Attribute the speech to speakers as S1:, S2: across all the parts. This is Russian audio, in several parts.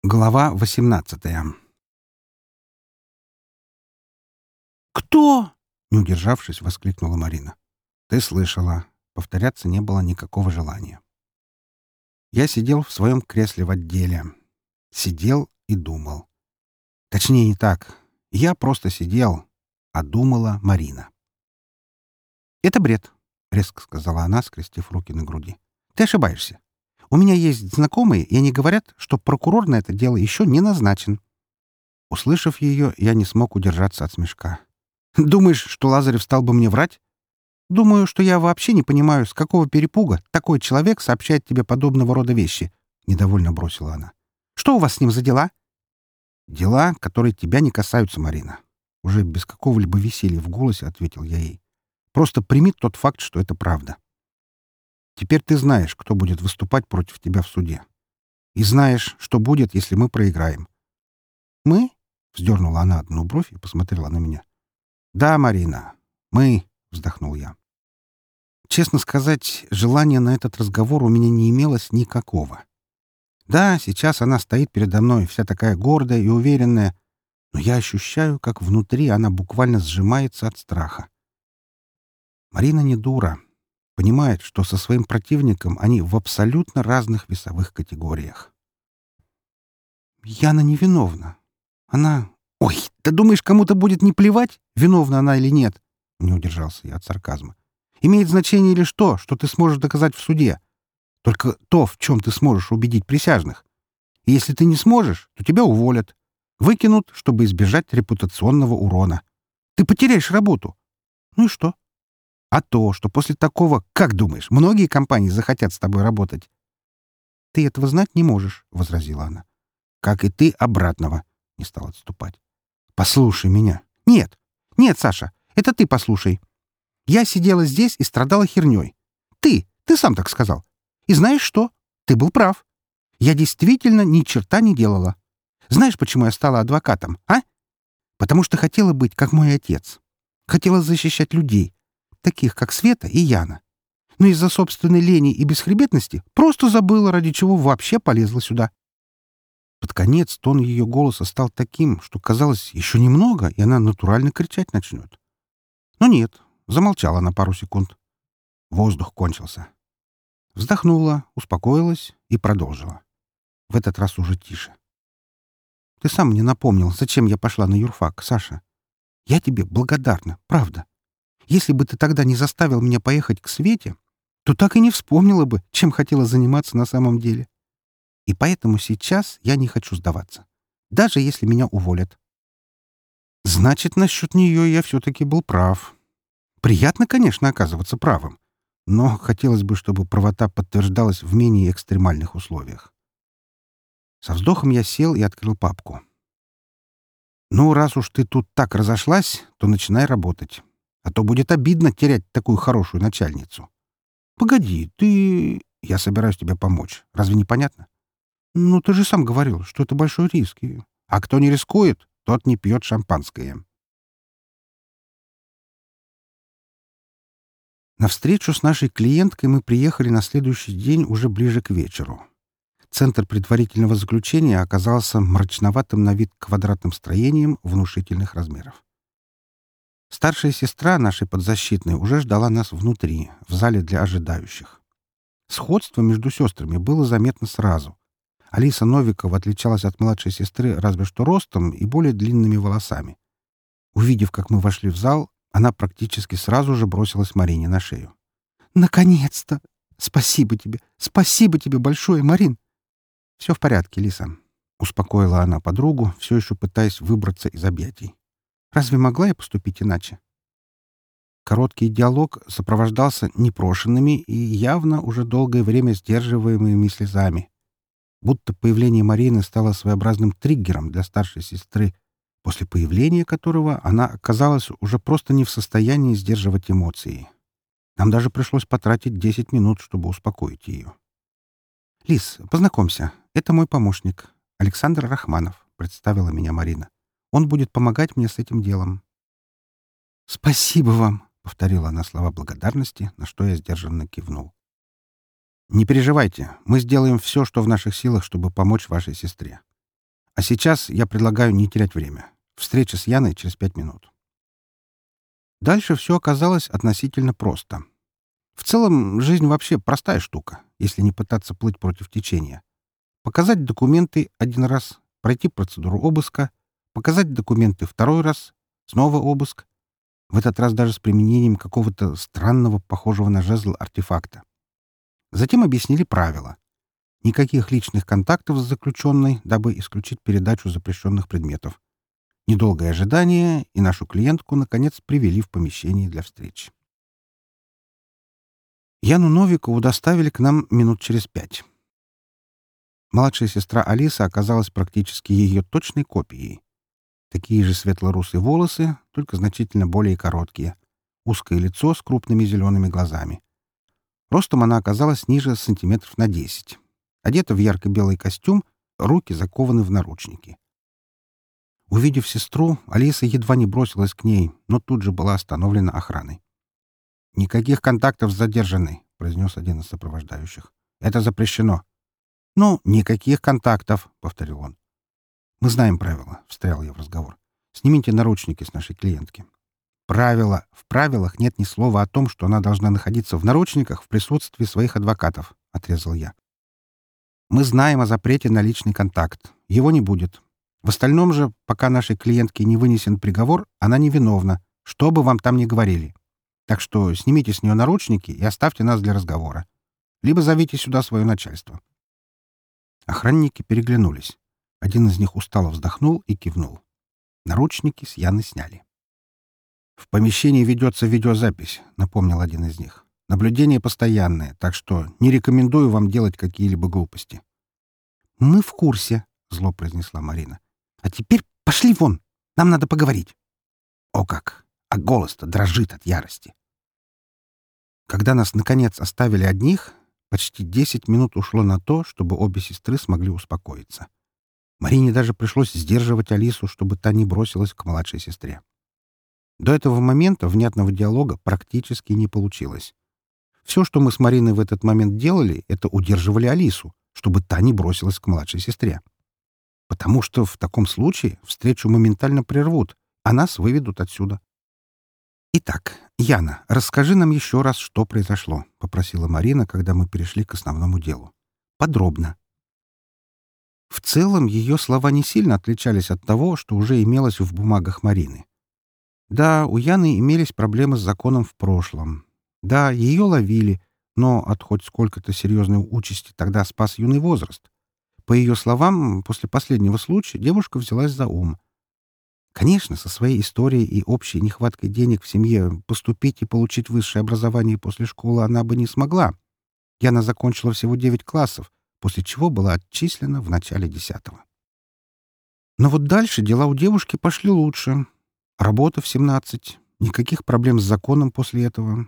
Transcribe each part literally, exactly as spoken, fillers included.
S1: Глава восемнадцатая.
S2: «Кто?»
S1: — не удержавшись, воскликнула Марина. «Ты слышала». Повторяться не было никакого желания. Я сидел в своем кресле в отделе. Сидел и думал. Точнее, не так. Я просто сидел, а думала Марина. «Это бред», — резко сказала она, скрестив руки на груди. «Ты ошибаешься. У меня есть знакомые, и они говорят, что прокурор на это дело еще не назначен». Услышав ее, я не смог удержаться от смешка. «Думаешь, что Лазарев стал бы мне врать? Думаю, что я вообще не понимаю, с какого перепуга такой человек сообщает тебе подобного рода вещи», — недовольно бросила она. «Что у вас с ним за дела?» «Дела, которые тебя не касаются, Марина». Уже без какого-либо веселья в голосе ответил я ей. «Просто прими тот факт, что это правда. Теперь ты знаешь, кто будет выступать против тебя в суде. И знаешь, что будет, если мы проиграем». «Мы?» — вздернула она одну бровь и посмотрела на меня. «Да, Марина, мы», — вздохнул я. Честно сказать, желания на этот разговор у меня не имелось никакого. Да, сейчас она стоит передо мной, вся такая гордая и уверенная, но я ощущаю, как внутри она буквально сжимается от страха. Марина не дура. Понимает, что со своим противником они в абсолютно разных весовых категориях. Яна невиновна. Она... Ой, ты думаешь, кому-то будет не плевать, виновна она или нет? Не удержался я от сарказма. Имеет значение лишь то, что ты сможешь доказать в суде. Только то, в чем ты сможешь убедить присяжных. И если ты не сможешь, то тебя уволят. Выкинут, чтобы избежать репутационного урона. Ты потеряешь работу. Ну и что? А то, что после такого, как думаешь, многие компании захотят с тобой работать? Ты этого знать не можешь, — возразила она. Как и ты обратного, — не стал отступать. Послушай меня. Нет, нет, Саша, это ты послушай. Я сидела здесь и страдала херней. Ты, ты сам так сказал. И знаешь что? Ты был прав. Я действительно ни черта не делала. Знаешь, почему я стала адвокатом, а? Потому что хотела быть как мой отец. Хотела защищать людей, таких как Света и Яна. Но из-за собственной лени и бесхребетности просто забыла, ради чего вообще полезла сюда. Под конец тон ее голоса стал таким, что, казалось, еще немного, и она натурально кричать начнет. Но нет, замолчала на пару секунд. Воздух кончился. Вздохнула, успокоилась и продолжила. В этот раз уже тише. Ты сам мне напомнил, зачем я пошла на юрфак, Саша. Я тебе благодарна, правда. Если бы ты тогда не заставил меня поехать к Свете, то так и не вспомнила бы, чем хотела заниматься на самом деле. И поэтому сейчас я не хочу сдаваться, даже если меня уволят. Значит, насчет нее я все-таки был прав. Приятно, конечно, оказываться правым, но хотелось бы, чтобы правота подтверждалась в менее экстремальных условиях. Со вздохом я сел и открыл папку. «Ну, раз уж ты тут так разошлась, то начинай работать. А то будет обидно терять такую хорошую начальницу. Погоди, ты... Я собираюсь тебе помочь. Разве не понятно? Ну, ты же сам говорил, что это большой риск. И... А кто не рискует, тот не пьет шампанское». На встречу с нашей клиенткой мы приехали на следующий день уже ближе к вечеру. Центр предварительного заключения оказался мрачноватым на вид квадратным строением внушительных размеров. Старшая сестра нашей подзащитной уже ждала нас внутри, в зале для ожидающих. Сходство между сестрами было заметно сразу. Алиса Новикова отличалась от младшей сестры разве что ростом и более длинными волосами. Увидев, как мы вошли в зал, она практически сразу же бросилась Марине на шею. «Наконец-то! Спасибо тебе! Спасибо тебе большое, Марин!» «Все в порядке, Лиса», — успокоила она подругу, все еще пытаясь выбраться из объятий. «Разве могла я поступить иначе?» Короткий диалог сопровождался непрошенными и явно уже долгое время сдерживаемыми слезами. Будто появление Марины стало своеобразным триггером для старшей сестры, после появления которого она оказалась уже просто не в состоянии сдерживать эмоции. Нам даже пришлось потратить десять минут, чтобы успокоить ее. «Лис, познакомься, это мой помощник, Александр Рахманов», — представила меня Марина. «Он будет помогать мне с этим делом». «Спасибо вам», — повторила она слова благодарности, на что я сдержанно кивнул. «Не переживайте, мы сделаем все, что в наших силах, чтобы помочь вашей сестре. А сейчас я предлагаю не терять время. Встреча с Яной через пять минут. Дальше все оказалось относительно просто. В целом, жизнь вообще простая штука, если не пытаться плыть против течения. Показать документы один раз, пройти процедуру обыска, показать документы второй раз, снова обыск. В этот раз даже с применением какого-то странного, похожего на жезл артефакта. Затем объяснили правила. Никаких личных контактов с заключенной, дабы исключить передачу запрещенных предметов. Недолгое ожидание, и нашу клиентку, наконец, привели в помещение для встреч. Яну Новикову доставили к нам минут через пять. Младшая сестра Алиса оказалась практически ее точной копией. Такие же светло-русые волосы, только значительно более короткие. Узкое лицо с крупными зелеными глазами. Ростом она оказалась ниже сантиметров на десять. Одета в ярко-белый костюм, руки закованы в наручники. Увидев сестру, Алиса едва не бросилась к ней, но тут же была остановлена охраной. «Никаких контактов с задержанной», — произнес один из сопровождающих. «Это запрещено». «Ну, никаких контактов», — повторил он. «Мы знаем правила», — встрял я в разговор. «Снимите наручники с нашей клиентки». «Правила. В правилах нет ни слова о том, что она должна находиться в наручниках в присутствии своих адвокатов», — отрезал я. «Мы знаем о запрете на личный контакт. Его не будет. В остальном же, пока нашей клиентке не вынесен приговор, она невиновна, что бы вам там ни говорили. Так что снимите с нее наручники и оставьте нас для разговора. Либо зовите сюда свое начальство». Охранники переглянулись. Один из них устало вздохнул и кивнул. Наручники с Яны сняли. «В помещении ведется видеозапись», — напомнил один из них. «Наблюдение постоянное, так что не рекомендую вам делать какие-либо глупости». «Мы в курсе», — зло произнесла Марина. «А теперь пошли вон! Нам надо поговорить!» О как! А голос-то дрожит от ярости. Когда нас, наконец, оставили одних, почти десять минут ушло на то, чтобы обе сестры смогли успокоиться. Марине даже пришлось сдерживать Алису, чтобы та не бросилась к младшей сестре. До этого момента внятного диалога практически не получилось. Все, что мы с Мариной в этот момент делали, это удерживали Алису, чтобы та не бросилась к младшей сестре. Потому что в таком случае встречу моментально прервут, а нас выведут отсюда. «Итак, Яна, расскажи нам еще раз, что произошло», — попросила Марина, когда мы перешли к основному делу. «Подробно». В целом, ее слова не сильно отличались от того, что уже имелось в бумагах Марины. Да, у Яны имелись проблемы с законом в прошлом. Да, ее ловили, но от хоть сколько-то серьезной участи тогда спас юный возраст. По ее словам, после последнего случая девушка взялась за ум. Конечно, со своей историей и общей нехваткой денег в семье поступить и получить высшее образование после школы она бы не смогла. Яна закончила всего девять классов, после чего была отчислена в начале десятого. Но вот дальше дела у девушки пошли лучше. Работа в семнадцать, никаких проблем с законом после этого.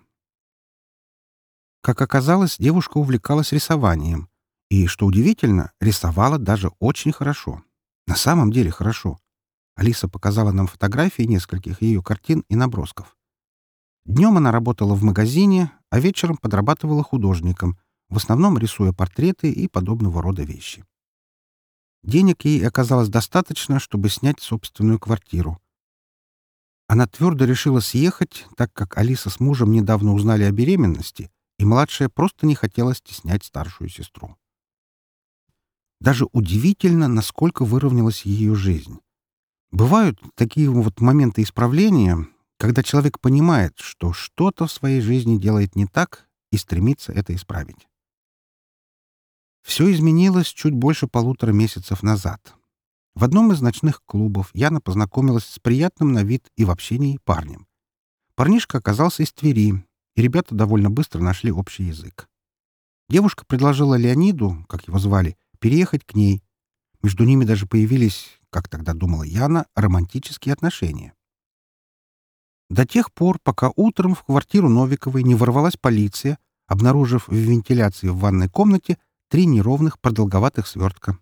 S1: Как оказалось, девушка увлекалась рисованием. И, что удивительно, рисовала даже очень хорошо. На самом деле хорошо. Алиса показала нам фотографии нескольких ее картин и набросков. Днем она работала в магазине, а вечером подрабатывала художником, в основном рисуя портреты и подобного рода вещи. Денег ей оказалось достаточно, чтобы снять собственную квартиру. Она твердо решила съехать, так как Алиса с мужем недавно узнали о беременности, и младшая просто не хотела стеснять старшую сестру. Даже удивительно, насколько выровнялась ее жизнь. Бывают такие вот моменты исправления, когда человек понимает, что что-то в своей жизни делает не так и стремится это исправить. Все изменилось чуть больше полутора месяцев назад. В одном из ночных клубов Яна познакомилась с приятным на вид и в общении парнем. Парнишка оказался из Твери, и ребята довольно быстро нашли общий язык. Девушка предложила Леониду, как его звали, переехать к ней. Между ними даже появились, как тогда думала Яна, романтические отношения. До тех пор, пока утром в квартиру Новиковой не ворвалась полиция, обнаружив в вентиляции в ванной комнате три неровных продолговатых свертка.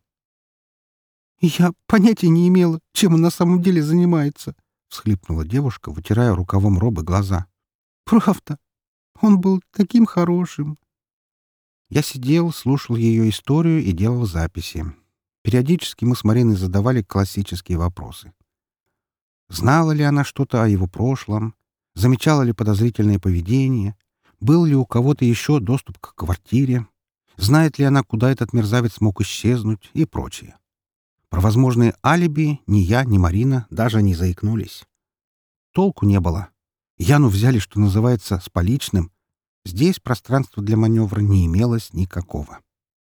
S1: «Я понятия не имела, чем он на самом деле занимается», — всхлипнула девушка, вытирая рукавом робы глаза. «Правда, он был таким хорошим». Я сидел, слушал ее историю и делал записи. Периодически мы с Мариной задавали классические вопросы. Знала ли она что-то о его прошлом? Замечала ли подозрительное поведение? Был ли у кого-то еще доступ к квартире? Знает ли она, куда этот мерзавец мог исчезнуть? И прочее. Про возможные алиби ни я, ни Марина даже не заикнулись. Толку не было. Яну взяли, что называется, с поличным. Здесь пространства для маневра не имелось никакого.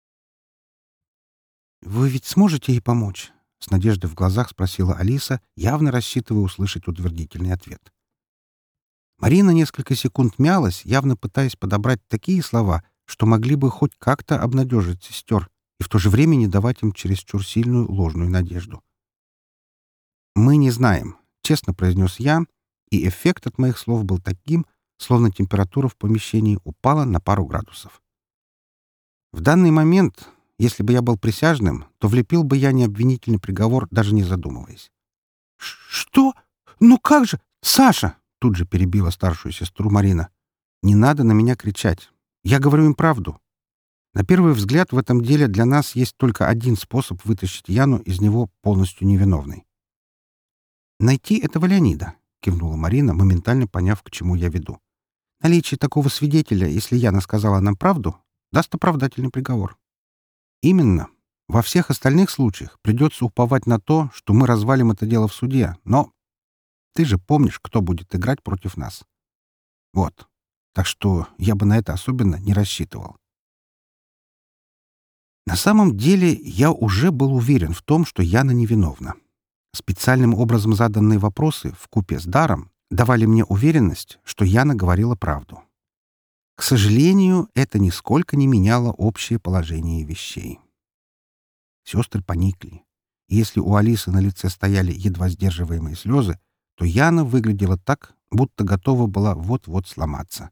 S1: «Вы ведь сможете ей помочь?» — с надеждой в глазах спросила Алиса, явно рассчитывая услышать утвердительный ответ. Марина несколько секунд мялась, явно пытаясь подобрать такие слова, что могли бы хоть как-то обнадежить сестер и в то же время не давать им чересчур сильную ложную надежду. «Мы не знаем», — честно произнес я, и эффект от моих слов был таким, словно температура в помещении упала на пару градусов. В данный момент, если бы я был присяжным, то влепил бы я необвинительный приговор, даже не задумываясь. «Что? Ну как же? Саша!» — тут же перебила старшую сестру Марина. «Не надо на меня кричать. Я говорю им правду. На первый взгляд в этом деле для нас есть только один способ вытащить Яну из него полностью невиновной. «Найти этого Леонида», — кивнула Марина, моментально поняв, к чему я веду. «Наличие такого свидетеля, если Яна сказала нам правду, даст оправдательный приговор». «Именно. Во всех остальных случаях придется уповать на то, что мы развалим это дело в суде, но ты же помнишь, кто будет играть против нас. Вот. Так что я бы на это особенно не рассчитывал». На самом деле я уже был уверен в том, что Яна невиновна. Специальным образом заданные вопросы вкупе с даром давали мне уверенность, что Яна говорила правду. К сожалению, это нисколько не меняло общее положение вещей. Сестры поникли. И если у Алисы на лице стояли едва сдерживаемые слезы, то Яна выглядела так, будто готова была вот-вот сломаться.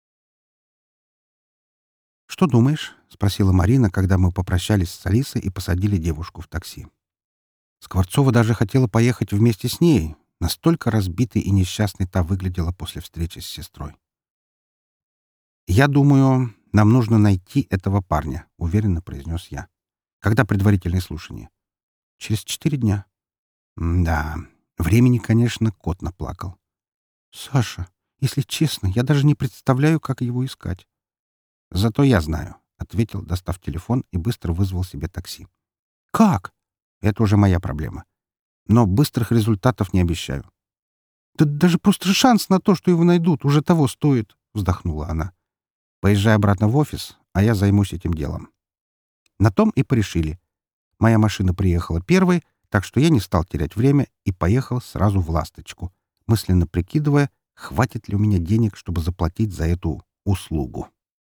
S1: «Что думаешь?» — спросила Марина, когда мы попрощались с Алисой и посадили девушку в такси. Скворцова даже хотела поехать вместе с ней. Настолько разбитой и несчастной та выглядела после встречи с сестрой. «Я думаю, нам нужно найти этого парня», — уверенно произнес я. «Когда предварительное слушание?» «Через четыре дня». «Да, времени, конечно, кот наплакал». «Саша, если честно, я даже не представляю, как его искать». «Зато я знаю», — ответил, достав телефон, и быстро вызвал себе такси. «Как?» «Это уже моя проблема. Но быстрых результатов не обещаю». «Да даже просто шанс на то, что его найдут, уже того стоит», — вздохнула она. «Поезжай обратно в офис, а я займусь этим делом». На том и порешили. Моя машина приехала первой, так что я не стал терять время и поехал сразу в «Ласточку», мысленно прикидывая, хватит ли у меня денег, чтобы заплатить за эту услугу.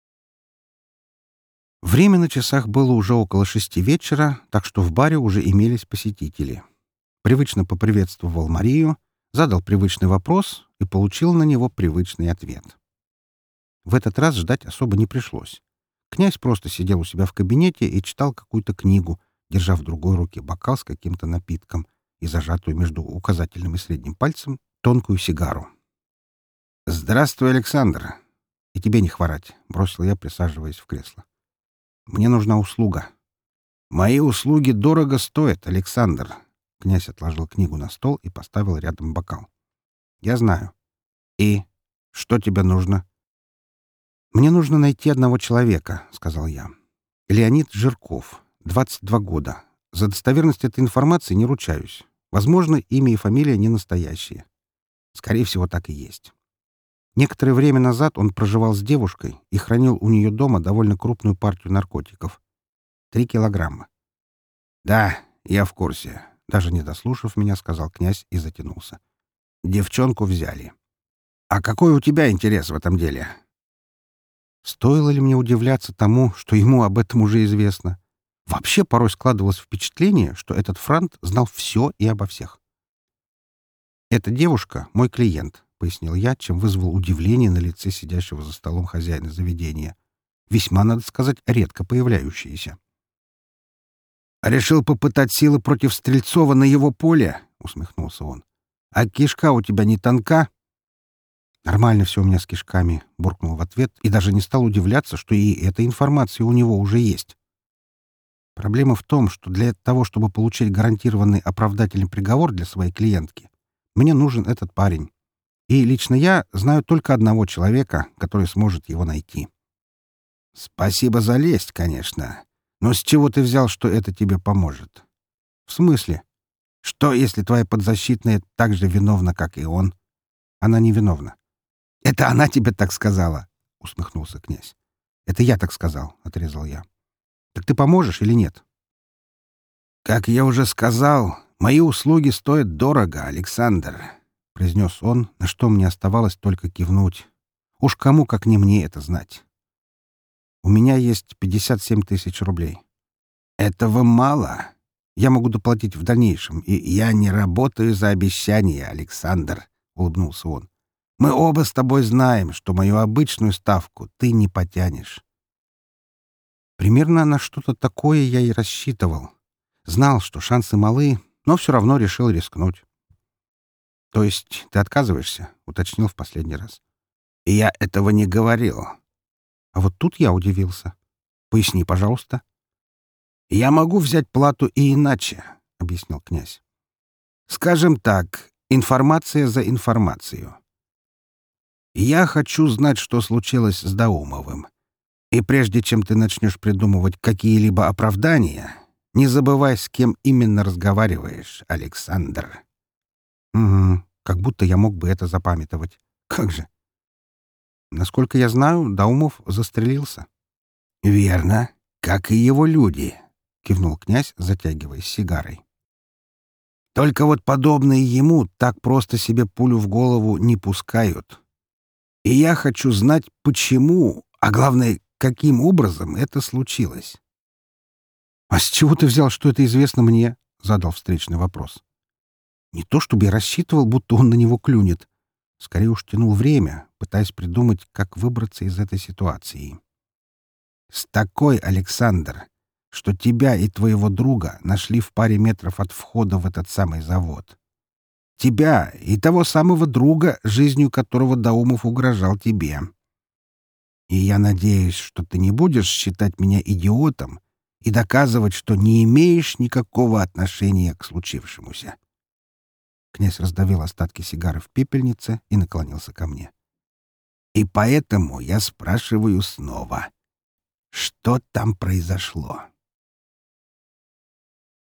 S1: Время на часах было уже около шести вечера, так что в баре уже имелись посетители. Привычно поприветствовал Марию, задал привычный вопрос и получил на него привычный ответ. В этот раз ждать особо не пришлось. Князь просто сидел у себя в кабинете и читал какую-то книгу, держа в другой руке бокал с каким-то напитком и зажатую между указательным и средним пальцем тонкую сигару. «Здравствуй, Александр. И тебе не хворать», — бросил я, присаживаясь в кресло. «Мне нужна услуга». «Мои услуги дорого стоят, Александр». Князь отложил книгу на стол и поставил рядом бокал. «Я знаю. И? Что тебе нужно?» «Мне нужно найти одного человека», — сказал я. «Леонид Жирков, двадцать два года. За достоверность этой информации не ручаюсь. Возможно, имя и фамилия не настоящие. Скорее всего, так и есть. Некоторое время назад он проживал с девушкой и хранил у нее дома довольно крупную партию наркотиков. Три килограмма. «Да, я в курсе», — даже не дослушав меня, сказал князь и затянулся. «Девчонку взяли. А какой у тебя интерес в этом деле?» Стоило ли мне удивляться тому, что ему об этом уже известно? Вообще порой складывалось впечатление, что этот франт знал все и обо всех. «Эта девушка — мой клиент», — пояснил я, чем вызвал удивление на лице сидящего за столом хозяина заведения. Весьма, надо сказать, редко появляющиеся. «Решил попытать силы против Стрельцова на его поле?» — усмехнулся он. «А кишка у тебя не тонка?» «Нормально все у меня с кишками», — буркнул в ответ и даже не стал удивляться, что и эта информация у него уже есть. Проблема в том, что для того, чтобы получить гарантированный оправдательный приговор для своей клиентки, мне нужен этот парень. И лично я знаю только одного человека, который сможет его найти. Спасибо за лесть, конечно. Но с чего ты взял, что это тебе поможет? В смысле? Что, если твоя подзащитная так же виновна, как и он? Она не виновна. Это она тебе так сказала, усмехнулся князь. Это я так сказал, отрезал я. Так ты поможешь или нет? Как я уже сказал, мои услуги стоят дорого, Александр, произнес он, на что мне оставалось только кивнуть. Уж кому, как не мне, это знать. У меня есть пятьдесят семь тысяч рублей. Этого мало. Я могу доплатить в дальнейшем, и я не работаю за обещания, Александр, улыбнулся он. Мы оба с тобой знаем, что мою обычную ставку ты не потянешь. Примерно на что-то такое я и рассчитывал. Знал, что шансы малы, но все равно решил рискнуть. — То есть ты отказываешься? — уточнил в последний раз. — Я этого не говорил. А вот тут я удивился. — Поясни, пожалуйста. — Я могу взять плату и иначе, — объяснил князь. — Скажем так, информация за информацию. Я хочу знать, что случилось с Даумовым. И прежде чем ты начнешь придумывать какие-либо оправдания, не забывай, с кем именно разговариваешь, Александр. Угу, как будто я мог бы это запамятовать. Как же? Насколько я знаю, Даумов застрелился. Верно, как и его люди, кивнул князь, затягиваясь сигарой. Только вот подобные ему так просто себе пулю в голову не пускают. И я хочу знать, почему, а главное, каким образом это случилось. — А с чего ты взял, что это известно мне? — задал встречный вопрос. Не то чтобы я рассчитывал, будто он на него клюнет. Скорее уж тянул время, пытаясь придумать, как выбраться из этой ситуации. — С такой, Александр, что тебя и твоего друга нашли в паре метров от входа в этот самый завод. Тебя и того самого друга, жизнью которого Даумов угрожал тебе. И я надеюсь, что ты не будешь считать меня идиотом и доказывать, что не имеешь никакого отношения к случившемуся. Князь раздавил остатки сигары в пепельнице и наклонился ко мне. И поэтому я спрашиваю снова, что там произошло?